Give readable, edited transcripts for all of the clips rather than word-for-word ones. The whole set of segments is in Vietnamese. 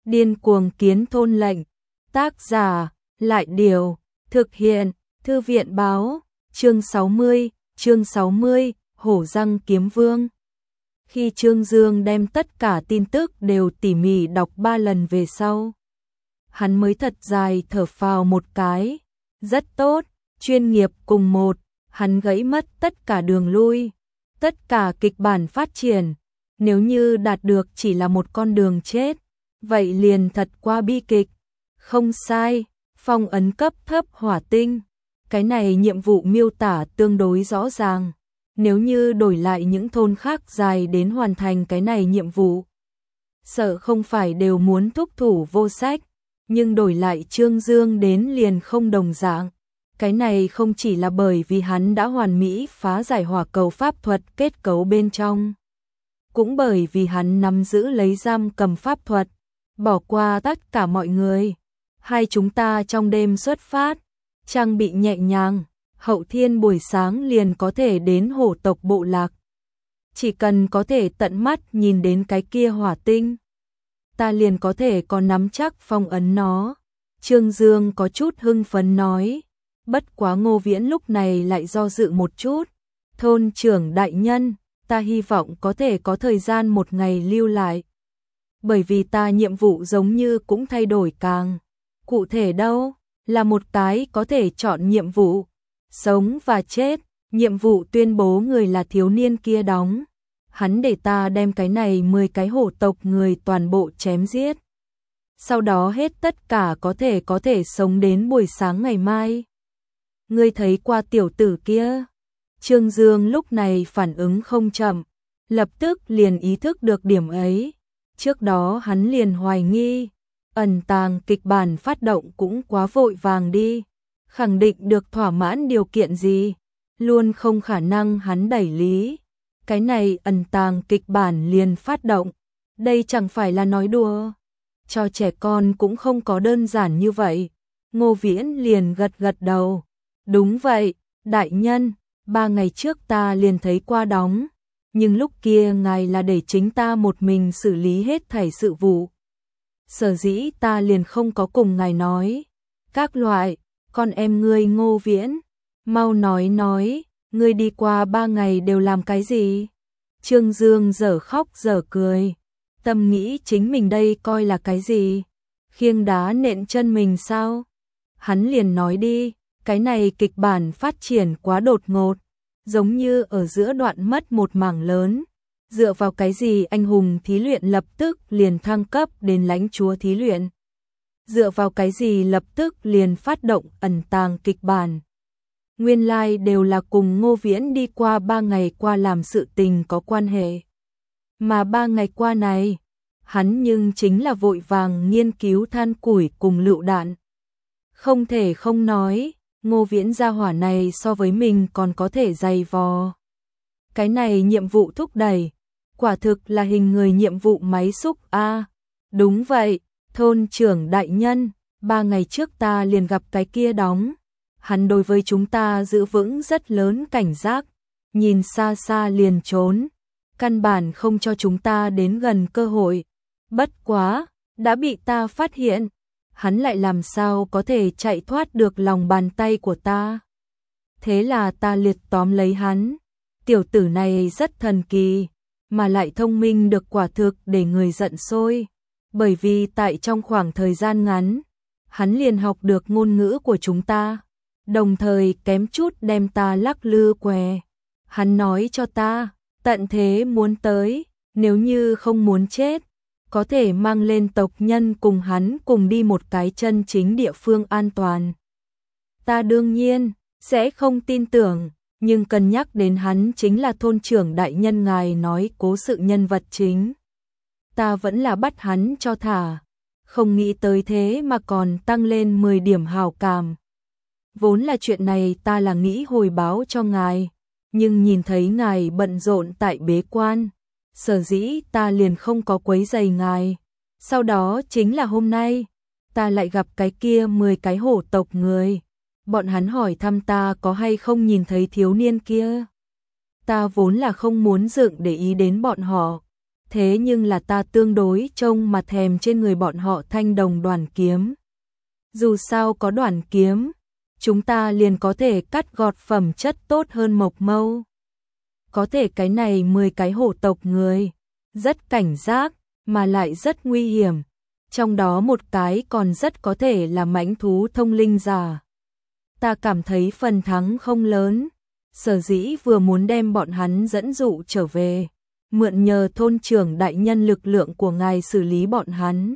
Điên cuồng kiến thôn lệnh. Tác giả, Lại Điều. Thực hiện, Thư viện báo. Chương 60, Hổ răng kiếm vương. Khi Trương Dương đem tất cả tin tức đều tỉ mỉ đọc 3 lần về sau, hắn mới thật dài thở phào một cái. Rất tốt, chuyên nghiệp cùng một, hắn gãy mất tất cả đường lui, tất cả kịch bản phát triển. Nếu như đạt được chỉ là một con đường chết, vậy liền thật quá bi kịch. Không sai, phong ấn cấp thấp hỏa tinh. Cái này nhiệm vụ miêu tả tương đối rõ ràng. Nếu như đổi lại những thôn khác dài đến hoàn thành cái này nhiệm vụ, sợ không phải đều muốn thúc thủ vô sách, nhưng đổi lại Trương Dương đến liền không đồng dạng. Cái này không chỉ là bởi vì hắn đã hoàn mỹ phá giải hỏa cầu pháp thuật kết cấu bên trong, cũng bởi vì hắn nắm giữ lấy giam cầm pháp thuật, bỏ qua tất cả mọi người. Hai chúng ta trong đêm xuất phát, trang bị nhẹ nhàng, hậu thiên buổi sáng liền có thể đến hổ tộc bộ lạc. Chỉ cần có thể tận mắt nhìn đến cái kia hỏa tinh, ta liền có thể có nắm chắc phong ấn nó. Trương Dương có chút hưng phấn nói. Bất quá Ngô Viễn lúc này lại do dự một chút. Thôn trưởng đại nhân, ta hy vọng có thể có thời gian một ngày lưu lại. Bởi vì ta nhiệm vụ giống như cũng thay đổi càng. Cụ thể đâu, là một cái có thể chọn nhiệm vụ. Sống và chết, nhiệm vụ tuyên bố người là thiếu niên kia đóng. Hắn để ta đem cái này 10 cái hổ tộc người toàn bộ chém giết. Sau đó hết tất cả có thể sống đến buổi sáng ngày mai. Ngươi thấy qua tiểu tử kia? Trương Dương lúc này phản ứng không chậm, lập tức liền ý thức được điểm ấy. Trước đó hắn liền hoài nghi, ẩn tàng kịch bản phát động cũng quá vội vàng đi. Khẳng định được thỏa mãn điều kiện gì, luôn không khả năng hắn đẩy lý. Cái này ẩn tàng kịch bản liền phát động, đây chẳng phải là nói đùa. Cho trẻ con cũng không có đơn giản như vậy. Ngô Viễn liền gật đầu. Đúng vậy, đại nhân, 3 ngày trước ta liền thấy qua đóng, nhưng lúc kia ngài là để chính ta một mình xử lý hết thảy sự vụ. Sở dĩ ta liền không có cùng ngài nói. Các loại, con em ngươi Ngô Viễn, mau nói, ngươi đi qua 3 ngày đều làm cái gì? Trương Dương dở khóc dở cười, tâm nghĩ chính mình đây coi là cái gì? Khiêng đá nện chân mình sao? Hắn liền nói đi, cái này kịch bản phát triển quá đột ngột, giống như ở giữa đoạn mất một mảng lớn. Dựa vào cái gì anh hùng thí luyện lập tức liền thăng cấp đến lãnh chúa thí luyện? Dựa vào cái gì lập tức liền phát động ẩn tàng kịch bản? Nguyên lai đều là cùng Ngô Viễn đi qua 3 ngày qua làm sự tình có quan hệ. Mà 3 ngày qua này, hắn nhưng chính là vội vàng nghiên cứu than củi cùng lựu đạn. Không thể không nói, Ngô Viễn gia hỏa này so với mình còn có thể dày vò. Cái này nhiệm vụ thúc đẩy, quả thực là hình người nhiệm vụ máy xúc a. Đúng vậy, thôn trưởng đại nhân, 3 ngày trước ta liền gặp cái kia đóng. Hắn đối với chúng ta giữ vững rất lớn cảnh giác, nhìn xa xa liền trốn, căn bản không cho chúng ta đến gần cơ hội. Bất quá, đã bị ta phát hiện, hắn lại làm sao có thể chạy thoát được lòng bàn tay của ta. Thế là ta liệt tóm lấy hắn. Tiểu tử này rất thần kỳ, mà lại thông minh được quả thực để người giận sôi. Bởi vì tại trong khoảng thời gian ngắn, hắn liền học được ngôn ngữ của chúng ta, đồng thời kém chút đem ta lắc lư què. Hắn nói cho ta, tận thế muốn tới, nếu như không muốn chết, có thể mang lên tộc nhân cùng hắn cùng đi một cái chân chính địa phương an toàn. Ta đương nhiên sẽ không tin tưởng, nhưng cân nhắc đến hắn chính là thôn trưởng đại nhân ngài nói cố sự nhân vật chính, ta vẫn là bắt hắn cho thả. Không nghĩ tới thế mà còn tăng lên 10 điểm hảo cảm. Vốn là chuyện này ta là nghĩ hồi báo cho ngài, nhưng nhìn thấy ngài bận rộn tại bế quan, sở dĩ ta liền không có quấy rầy ngài. Sau đó chính là hôm nay, ta lại gặp cái kia 10 cái hổ tộc người. Bọn hắn hỏi thăm ta có hay không nhìn thấy thiếu niên kia. Ta vốn là không muốn dựng để ý đến bọn họ, thế nhưng là ta tương đối trông mà thèm trên người bọn họ thanh đồng đoàn kiếm. Dù sao có đoàn kiếm, chúng ta liền có thể cắt gọt phẩm chất tốt hơn mộc mâu. Có thể cái này 10 cái hổ tộc người, rất cảnh giác, mà lại rất nguy hiểm. Trong đó một cái còn rất có thể là mãnh thú thông linh giả. Ta cảm thấy phần thắng không lớn, sở dĩ vừa muốn đem bọn hắn dẫn dụ trở về, mượn nhờ thôn trưởng đại nhân lực lượng của ngài xử lý bọn hắn.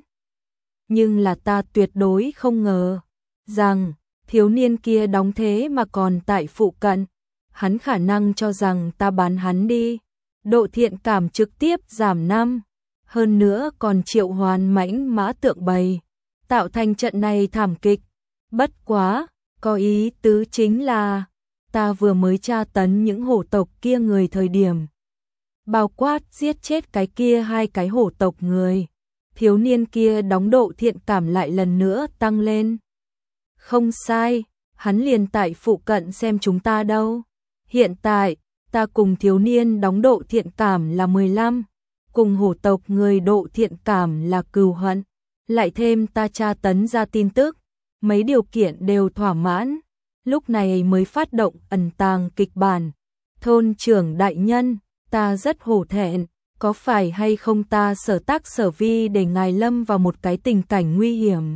Nhưng là ta tuyệt đối không ngờ rằng thiếu niên kia đóng thế mà còn tại phụ cận, hắn khả năng cho rằng ta bán hắn đi, độ thiện cảm trực tiếp giảm 5, hơn nữa còn triệu hoán mãnh mã tượng bầy, tạo thành trận này thảm kịch. Bất quá, có ý tứ chính là ta vừa mới tra tấn những hổ tộc kia người thời điểm, bao quát giết chết cái kia 2 cái hổ tộc người, thiếu niên kia đóng độ thiện cảm lại lần nữa tăng lên. Không sai, hắn liền tại phụ cận xem chúng ta đâu. Hiện tại, ta cùng thiếu niên đóng độ thiện cảm là 15, cùng hổ tộc người độ thiện cảm là cừu hận, lại thêm ta tra tấn ra tin tức, mấy điều kiện đều thỏa mãn, lúc này mới phát động ẩn tàng kịch bản. Thôn trưởng đại nhân, ta rất hổ thẹn, có phải hay không ta sở tác sở vi để ngài lâm vào một cái tình cảnh nguy hiểm.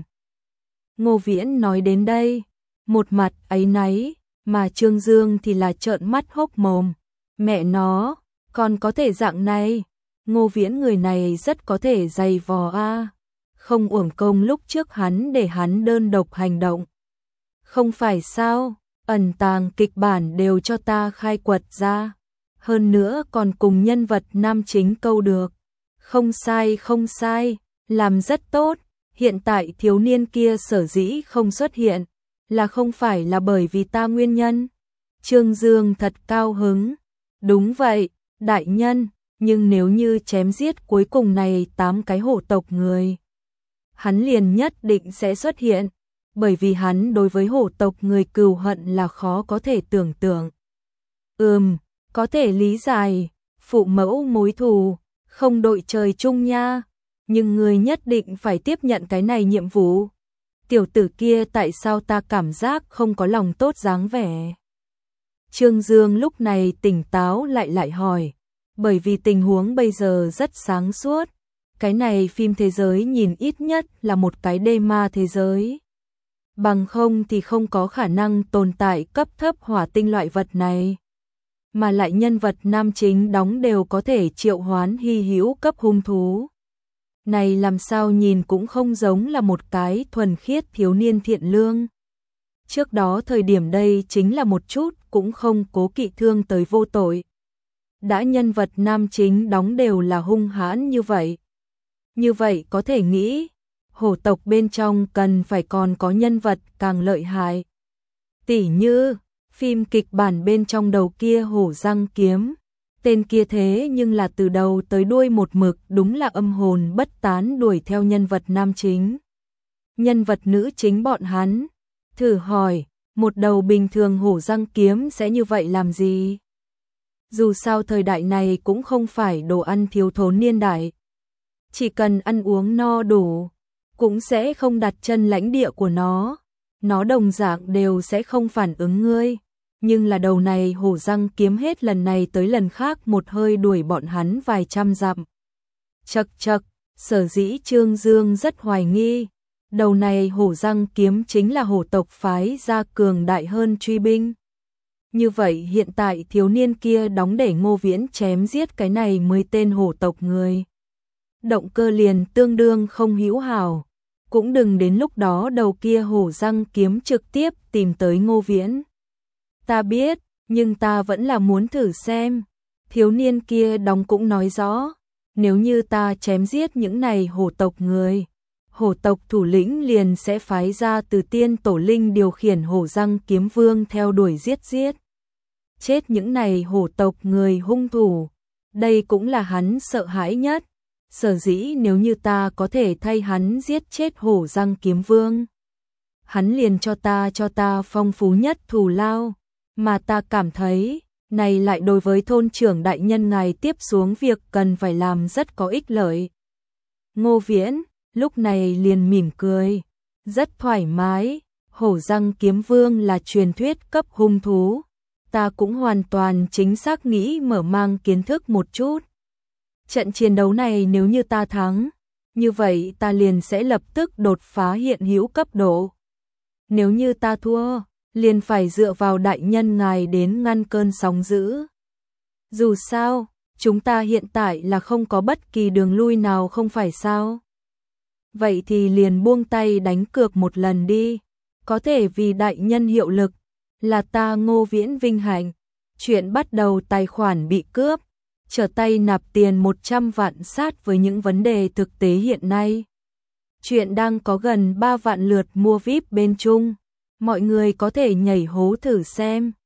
Ngô Viễn nói đến đây, một mặt áy náy, mà Trương Dương thì là trợn mắt hốc mồm. Mẹ nó, còn có thể dạng này, Ngô Viễn người này rất có thể dày vò a. Không uổng công lúc trước hắn để hắn đơn độc hành động. Không phải sao, ẩn tàng kịch bản đều cho ta khai quật ra. Hơn nữa còn cùng nhân vật nam chính câu được. Không sai không sai, làm rất tốt. Hiện tại thiếu niên kia sở dĩ không xuất hiện, là không phải là bởi vì ta nguyên nhân. Trương Dương thật cao hứng. Đúng vậy, đại nhân, nhưng nếu như chém giết cuối cùng này 8 cái hổ tộc người, hắn liền nhất định sẽ xuất hiện, bởi vì hắn đối với hổ tộc người cừu hận là khó có thể tưởng tượng. Có thể lý giải, phụ mẫu mối thù, không đội trời chung nha, nhưng người nhất định phải tiếp nhận cái này nhiệm vụ. Tiểu tử kia tại sao ta cảm giác không có lòng tốt dáng vẻ? Trương Dương lúc này tỉnh táo lại hỏi, bởi vì tình huống bây giờ rất sáng suốt. Cái này phim thế giới nhìn ít nhất là một cái đê ma thế giới. Bằng không thì không có khả năng tồn tại cấp thấp hỏa tinh loại vật này. Mà lại nhân vật nam chính đóng đều có thể triệu hoán hy hữu cấp hung thú. Này làm sao nhìn cũng không giống là một cái thuần khiết thiếu niên thiện lương. Trước đó thời điểm đây chính là một chút cũng không cố kỵ thương tới vô tội. Đã nhân vật nam chính đóng đều là hung hãn như vậy. Như vậy có thể nghĩ, hổ tộc bên trong cần phải còn có nhân vật càng lợi hại. Tỉ như, phim kịch bản bên trong đầu kia hổ răng kiếm. Tên kia thế nhưng là từ đầu tới đuôi một mực đúng là âm hồn bất tán đuổi theo nhân vật nam chính. Nhân vật nữ chính bọn hắn, thử hỏi, một đầu bình thường hổ răng kiếm sẽ như vậy làm gì? Dù sao thời đại này cũng không phải đồ ăn thiếu thốn niên đại. Chỉ cần ăn uống no đủ, cũng sẽ không đặt chân lãnh địa của nó. Nó đồng dạng đều sẽ không phản ứng ngươi. Nhưng là đầu này hổ răng kiếm hết lần này tới lần khác một hơi đuổi bọn hắn vài trăm dặm. Chậc, sở dĩ Trương Dương rất hoài nghi. Đầu này hổ răng kiếm chính là hổ tộc phái ra cường đại hơn truy binh. Như vậy hiện tại thiếu niên kia đóng để Ngô Viễn chém giết cái này 10 tên hổ tộc người. Động cơ liền tương đương không hữu hảo. Cũng đừng đến lúc đó đầu kia hổ răng kiếm trực tiếp tìm tới Ngô Viễn. Ta biết, nhưng ta vẫn là muốn thử xem. Thiếu niên kia đóng cũng nói rõ, nếu như ta chém giết những này hổ tộc người, hổ tộc thủ lĩnh liền sẽ phái ra từ tiên tổ linh điều khiển hổ răng kiếm vương theo đuổi giết. Chết những này hổ tộc người hung thủ, đây cũng là hắn sợ hãi nhất. Sở dĩ nếu như ta có thể thay hắn giết chết hổ răng kiếm vương, hắn liền cho ta phong phú nhất thù lao. Mà ta cảm thấy, này lại đối với thôn trưởng đại nhân ngài tiếp xuống việc cần phải làm rất có ích lợi. Ngô Viễn lúc này liền mỉm cười, rất thoải mái, Hổ Răng Kiếm Vương là truyền thuyết cấp hung thú, ta cũng hoàn toàn chính xác nghĩ mở mang kiến thức một chút. Trận chiến đấu này nếu như ta thắng, như vậy ta liền sẽ lập tức đột phá hiện hữu cấp độ. Nếu như ta thua, liền phải dựa vào đại nhân ngài đến ngăn cơn sóng dữ. Dù sao, chúng ta hiện tại là không có bất kỳ đường lui nào không phải sao? Vậy thì liền buông tay đánh cược một lần đi, có thể vì đại nhân hiệu lực, là ta Ngô Viễn vinh hạnh. Chuyện bắt đầu tài khoản bị cướp, trở tay nạp tiền 100 vạn sát với những vấn đề thực tế hiện nay. Chuyện đang có gần 3 vạn lượt mua VIP bên Trung, mọi người có thể nhảy hố thử xem.